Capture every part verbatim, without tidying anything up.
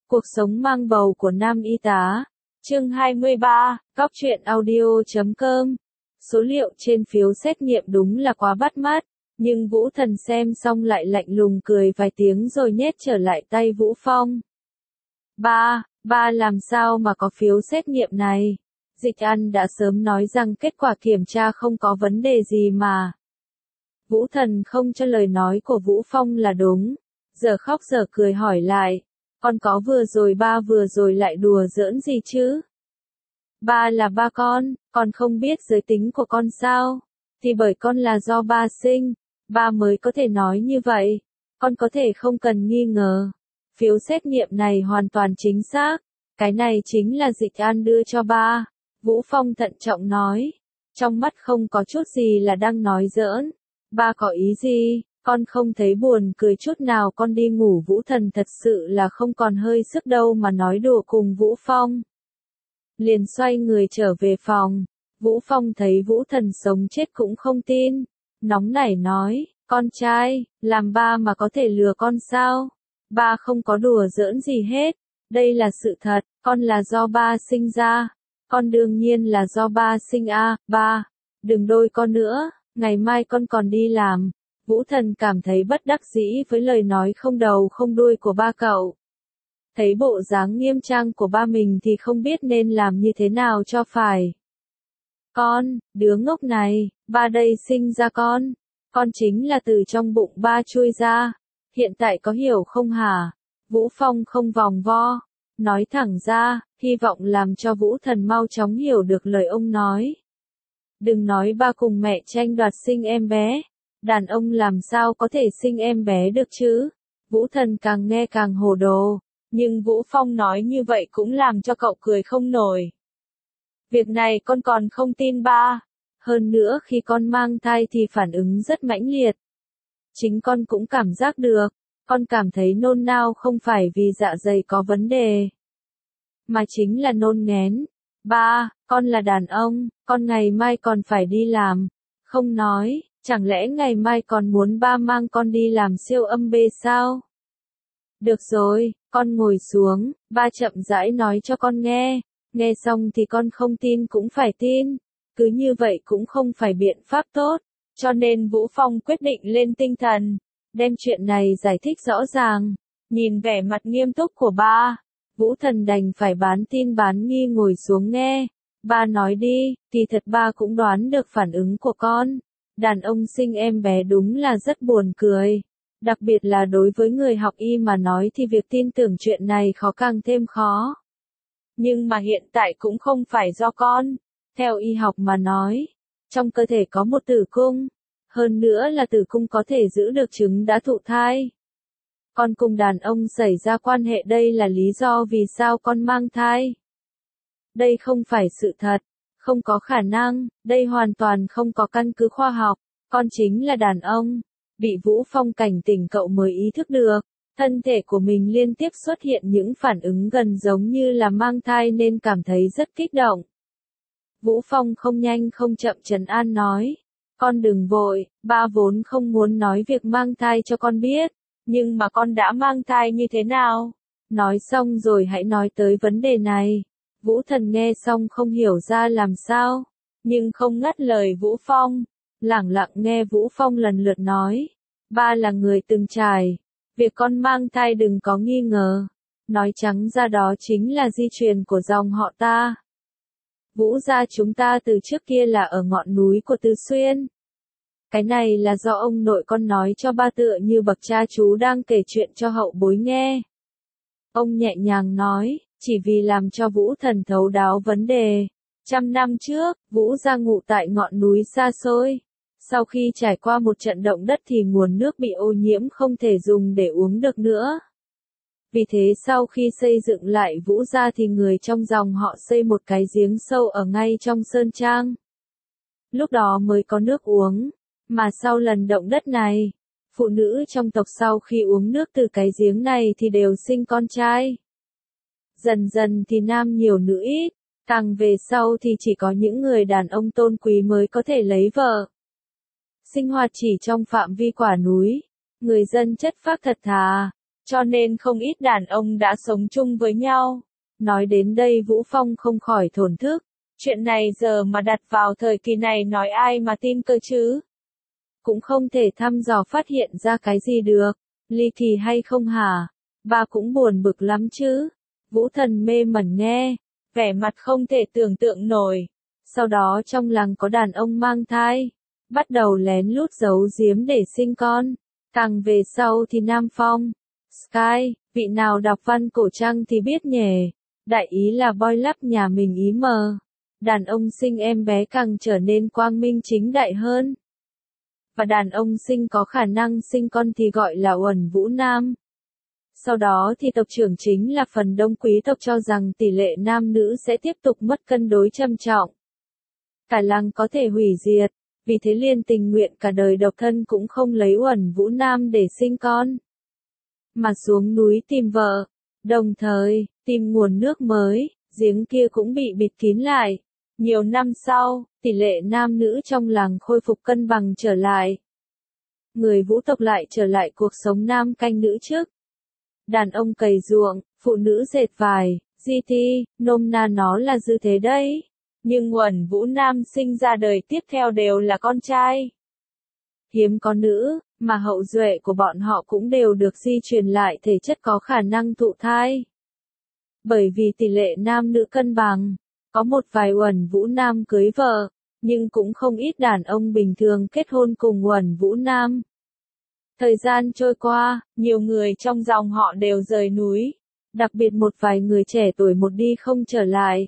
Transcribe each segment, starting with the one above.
Cuộc sống mang bầu của nam y tá. Chương hai mươi ba, Góc truyện audio chấm com. Số liệu trên phiếu xét nghiệm đúng là quá bắt mắt, nhưng Vũ Thần xem xong lại lạnh lùng cười vài tiếng rồi nhét trở lại tay Vũ Phong. Ba, ba làm sao mà có phiếu xét nghiệm này? Dịch An đã sớm nói rằng kết quả kiểm tra không có vấn đề gì mà. Vũ Thần không cho lời nói của Vũ Phong là đúng, giờ khóc giờ cười hỏi lại. Con có vừa rồi ba vừa rồi lại đùa giỡn gì chứ? Ba là ba con, con không biết giới tính của con sao? Thì bởi con là do ba sinh, ba mới có thể nói như vậy. Con có thể không cần nghi ngờ. Phiếu xét nghiệm này hoàn toàn chính xác. Cái này chính là Dịch An đưa cho ba. Vũ Phong thận trọng nói. Trong mắt không có chút gì là đang nói giỡn. Ba có ý gì? Con không thấy buồn cười chút nào, con đi ngủ. Vũ Thần thật sự là không còn hơi sức đâu mà nói đùa cùng Vũ Phong. Liền xoay người trở về phòng. Vũ Phong thấy Vũ Thần sống chết cũng không tin. Nóng nảy nói, con trai, làm ba mà có thể lừa con sao? Ba không có đùa giỡn gì hết. Đây là sự thật, con là do ba sinh ra. Con đương nhiên là do ba sinh a, à, ba. Đừng đôi con nữa, ngày mai con còn đi làm. Vũ Thần cảm thấy bất đắc dĩ với lời nói không đầu không đuôi của ba cậu. Thấy bộ dáng nghiêm trang của ba mình thì không biết nên làm như thế nào cho phải. Con, đứa ngốc này, ba đây sinh ra con. Con chính là từ trong bụng ba chui ra. Hiện tại có hiểu không hả? Vũ Phong không vòng vo. Nói thẳng ra, hy vọng làm cho Vũ Thần mau chóng hiểu được lời ông nói. Đừng nói ba cùng mẹ tranh đoạt sinh em bé. Đàn ông làm sao có thể sinh em bé được chứ? Vũ Thần càng nghe càng hồ đồ. Nhưng Vũ Phong nói như vậy cũng làm cho cậu cười không nổi. Việc này con còn không tin ba. Hơn nữa khi con mang thai thì phản ứng rất mãnh liệt. Chính con cũng cảm giác được. Con cảm thấy nôn nao không phải vì dạ dày có vấn đề. Mà chính là nôn nghén. Ba, con là đàn ông, con ngày mai còn phải đi làm. Không nói. Chẳng lẽ ngày mai còn muốn ba mang con đi làm siêu âm bê sao? Được rồi, con ngồi xuống, ba chậm rãi nói cho con nghe. Nghe xong thì con không tin cũng phải tin. Cứ như vậy cũng không phải biện pháp tốt. Cho nên Vũ Phong quyết định lên tinh thần. Đem chuyện này giải thích rõ ràng. Nhìn vẻ mặt nghiêm túc của ba. Vũ Thần đành phải bán tin bán nghi ngồi xuống nghe. Ba nói đi, thì thật ba cũng đoán được phản ứng của con. Đàn ông sinh em bé đúng là rất buồn cười. Đặc biệt là đối với người học y mà nói thì việc tin tưởng chuyện này khó càng thêm khó. Nhưng mà hiện tại cũng không phải do con. Theo y học mà nói, trong cơ thể có một tử cung. Hơn nữa là tử cung có thể giữ được trứng đã thụ thai. Con cùng đàn ông xảy ra quan hệ, đây là lý do vì sao con mang thai. Đây không phải sự thật. Không có khả năng, đây hoàn toàn không có căn cứ khoa học, con chính là đàn ông. Bị Vũ Phong cảnh tỉnh cậu mới ý thức được, thân thể của mình liên tiếp xuất hiện những phản ứng gần giống như là mang thai nên cảm thấy rất kích động. Vũ Phong không nhanh không chậm trấn an nói, con đừng vội, ba vốn không muốn nói việc mang thai cho con biết, nhưng mà con đã mang thai như thế nào? Nói xong rồi hãy nói tới vấn đề này. Vũ Thần nghe xong không hiểu ra làm sao, nhưng không ngắt lời Vũ Phong, lẳng lặng nghe Vũ Phong lần lượt nói. Ba là người từng trải, việc con mang thai đừng có nghi ngờ, nói trắng ra đó chính là di truyền của dòng họ ta. Vũ gia chúng ta từ trước kia là ở ngọn núi của Từ Xuyên. Cái này là do ông nội con nói cho ba, tựa như bậc cha chú đang kể chuyện cho hậu bối nghe. Ông nhẹ nhàng nói. Chỉ vì làm cho Vũ Thần thấu đáo vấn đề. Trăm năm trước, Vũ gia ngụ tại ngọn núi xa xôi. Sau khi trải qua một trận động đất thì nguồn nước bị ô nhiễm không thể dùng để uống được nữa. Vì thế sau khi xây dựng lại Vũ gia thì người trong dòng họ xây một cái giếng sâu ở ngay trong sơn trang. Lúc đó mới có nước uống. Mà sau lần động đất này, phụ nữ trong tộc sau khi uống nước từ cái giếng này thì đều sinh con trai. Dần dần thì nam nhiều nữ ít, càng về sau thì chỉ có những người đàn ông tôn quý mới có thể lấy vợ. Sinh hoạt chỉ trong phạm vi quả núi, người dân chất phác thật thà, cho nên không ít đàn ông đã sống chung với nhau. Nói đến đây Vũ Phong không khỏi thổn thức. Chuyện này giờ mà đặt vào thời kỳ này nói ai mà tin cơ chứ? Cũng không thể thăm dò phát hiện ra cái gì được. Ly kỳ hay không hả? Ba cũng buồn bực lắm chứ. Vũ Thần mê mẩn nghe, vẻ mặt không thể tưởng tượng nổi. Sau đó trong làng có đàn ông mang thai, bắt đầu lén lút giấu giếm để sinh con. Càng về sau thì Nam Phong, Sky, vị nào đọc văn cổ trang thì biết nhỉ. Đại ý là boy lắp nhà mình ý mờ. Đàn ông sinh em bé càng trở nên quang minh chính đại hơn. Và đàn ông sinh có khả năng sinh con thì gọi là uẩn vũ nam. Sau đó thì tộc trưởng chính là phần đông quý tộc cho rằng tỷ lệ nam nữ sẽ tiếp tục mất cân đối trầm trọng. Cả làng có thể hủy diệt, vì thế liền tình nguyện cả đời độc thân cũng không lấy uẩn vũ nam để sinh con. Mà xuống núi tìm vợ, đồng thời, tìm nguồn nước mới, giếng kia cũng bị bịt kín lại. Nhiều năm sau, tỷ lệ nam nữ trong làng khôi phục cân bằng trở lại. Người Vũ tộc lại trở lại cuộc sống nam canh nữ trước. Đàn ông cày ruộng, phụ nữ dệt vải, gi ti, nôm na nó là dư thế đấy. Nhưng uẩn vũ nam sinh ra đời tiếp theo đều là con trai. Hiếm có nữ, mà hậu duệ của bọn họ cũng đều được di truyền lại thể chất có khả năng thụ thai. Bởi vì tỷ lệ nam nữ cân bằng, có một vài uẩn vũ nam cưới vợ, nhưng cũng không ít đàn ông bình thường kết hôn cùng uẩn vũ nam. Thời gian trôi qua, nhiều người trong dòng họ đều rời núi, đặc biệt một vài người trẻ tuổi một đi không trở lại.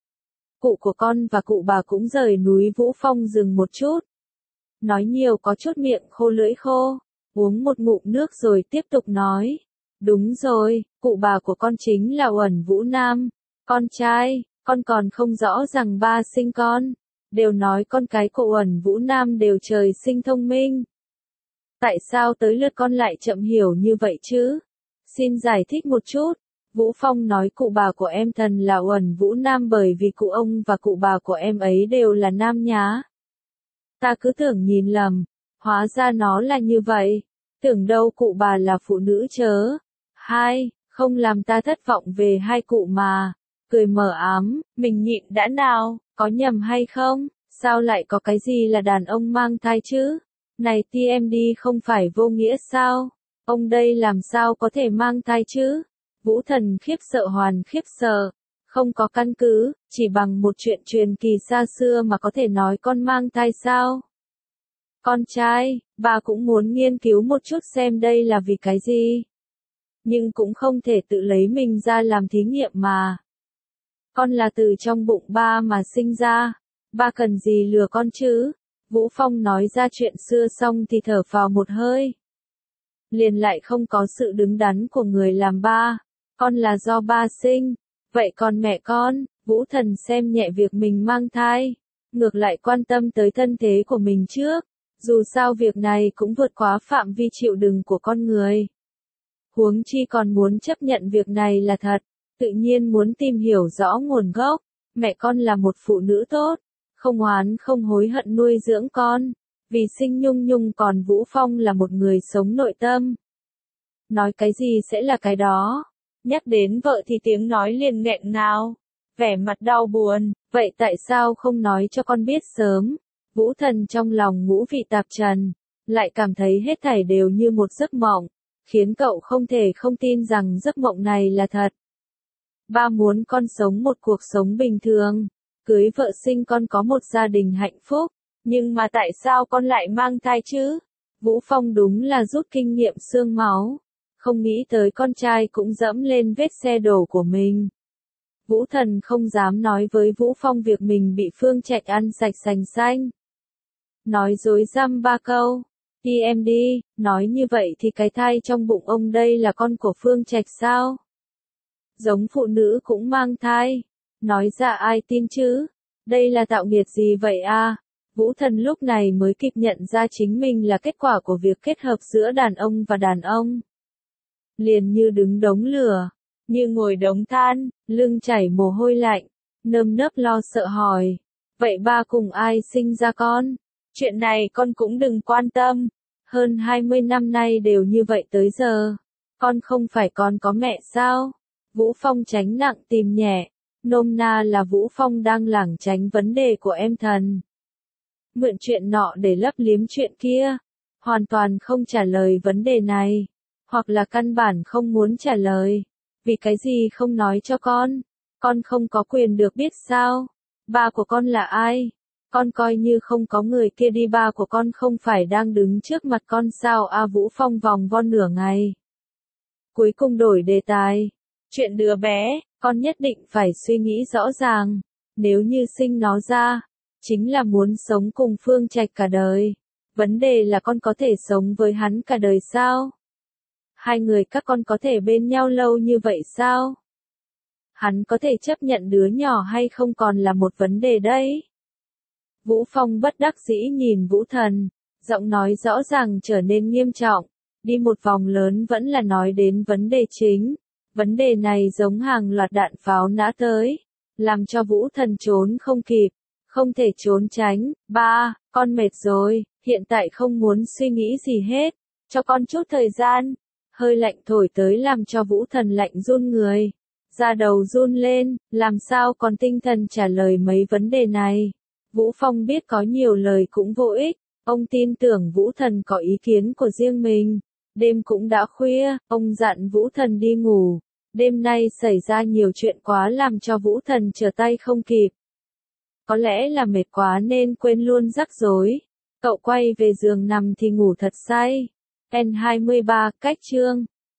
Cụ của con và cụ bà cũng rời núi Vũ Phong dừng một chút. Nói nhiều có chút miệng khô lưỡi khô, uống một ngụm nước rồi tiếp tục nói. Đúng rồi, cụ bà của con chính là uẩn vũ nam, con trai, con còn không rõ rằng ba sinh con. Đều nói con cái của uẩn vũ nam đều trời sinh thông minh. Tại sao tới lượt con lại chậm hiểu như vậy chứ? Xin giải thích một chút. Vũ Phong nói cụ bà của em thần là uẩn vũ nam bởi vì cụ ông và cụ bà của em ấy đều là nam nhá. Ta cứ tưởng nhìn lầm, hóa ra nó là như vậy. Tưởng đâu cụ bà là phụ nữ chớ. Hai, không làm ta thất vọng về hai cụ mà. Cười mờ ám, mình nhịn đã nào, có nhầm hay không? Sao lại có cái gì là đàn ông mang thai chứ? Này tê em đê không phải vô nghĩa sao? Ông đây làm sao có thể mang thai chứ? Vũ Thần khiếp sợ hoàn khiếp sợ. Không có căn cứ, chỉ bằng một chuyện truyền kỳ xa xưa mà có thể nói con mang thai sao? Con trai, bà cũng muốn nghiên cứu một chút xem đây là vì cái gì. Nhưng cũng không thể tự lấy mình ra làm thí nghiệm mà. Con là từ trong bụng ba mà sinh ra. Ba cần gì lừa con chứ? Vũ Phong nói ra chuyện xưa xong thì thở phào một hơi. Liền lại không có sự đứng đắn của người làm ba. Con là do ba sinh. Vậy còn mẹ con? Vũ Thần xem nhẹ việc mình mang thai. Ngược lại quan tâm tới thân thế của mình trước. Dù sao việc này cũng vượt quá phạm vi chịu đựng của con người. Huống chi còn muốn chấp nhận việc này là thật. Tự nhiên muốn tìm hiểu rõ nguồn gốc. Mẹ con là một phụ nữ tốt. Không oán không hối hận nuôi dưỡng con. Vì sinh Nhung Nhung còn Vũ Phong là một người sống nội tâm. Nói cái gì sẽ là cái đó. Nhắc đến vợ thì tiếng nói liền nghẹn ngào. Vẻ mặt đau buồn. Vậy tại sao không nói cho con biết sớm? Vũ Thần trong lòng ngũ vị tạp trần. Lại cảm thấy hết thảy đều như một giấc mộng. Khiến cậu không thể không tin rằng giấc mộng này là thật. Ba muốn con sống một cuộc sống bình thường. Cưới vợ sinh con có một gia đình hạnh phúc. Nhưng mà tại sao con lại mang thai chứ? Vũ Phong đúng là rút kinh nghiệm xương máu. Không nghĩ tới con trai cũng dẫm lên vết xe đổ của mình. Vũ Thần không dám nói với Vũ Phong việc mình bị Phương Trạch ăn sạch sành xanh. Nói dối dăm ba câu. tê em đê, nói như vậy thì cái thai trong bụng ông đây là con của Phương Trạch sao? Giống phụ nữ cũng mang thai. Nói ra ai tin chứ? Đây là tạo nghiệt gì vậy a? Vũ Thần lúc này mới kịp nhận ra chính mình là kết quả của việc kết hợp giữa đàn ông và đàn ông. Liền như đứng đống lửa, như ngồi đống than, lưng chảy mồ hôi lạnh, nơm nớp lo sợ hỏi. Vậy ba cùng ai sinh ra con? Chuyện này con cũng đừng quan tâm. Hơn hai mươi năm nay đều như vậy tới giờ. Con không phải con có mẹ sao? Vũ Phong tránh nặng tìm nhẹ. Nôm na là Vũ Phong đang lảng tránh vấn đề của em thần. Mượn chuyện nọ để lấp liếm chuyện kia. Hoàn toàn không trả lời vấn đề này. Hoặc là căn bản không muốn trả lời. Vì cái gì không nói cho con? Con không có quyền được biết sao? Ba của con là ai? Con coi như không có người kia đi, ba của con không phải đang đứng trước mặt con sao? A Vũ Phong vòng vo nửa ngày. Cuối cùng đổi đề tài. Chuyện đứa bé, con nhất định phải suy nghĩ rõ ràng. Nếu như sinh nó ra, chính là muốn sống cùng Phương Trạch cả đời. Vấn đề là con có thể sống với hắn cả đời sao? Hai người các con có thể bên nhau lâu như vậy sao? Hắn có thể chấp nhận đứa nhỏ hay không còn là một vấn đề đấy. Vũ Phong bất đắc dĩ nhìn Vũ Thần, giọng nói rõ ràng trở nên nghiêm trọng. Đi một vòng lớn vẫn là nói đến vấn đề chính. Vấn đề này giống hàng loạt đạn pháo nã tới, làm cho Vũ Thần trốn không kịp, không thể trốn tránh. Ba, con mệt rồi, hiện tại không muốn suy nghĩ gì hết, cho con chút thời gian. Hơi lạnh thổi tới làm cho Vũ Thần lạnh run người, da đầu run lên, làm sao còn tinh thần trả lời mấy vấn đề này. Vũ Phong biết có nhiều lời cũng vô ích, ông tin tưởng Vũ Thần có ý kiến của riêng mình. Đêm cũng đã khuya, ông dặn Vũ Thần đi ngủ. Đêm nay xảy ra nhiều chuyện quá làm cho Vũ Thần trở tay không kịp. Có lẽ là mệt quá nên quên luôn rắc rối. Cậu quay về giường nằm thì ngủ thật say. N hai mươi ba cách chương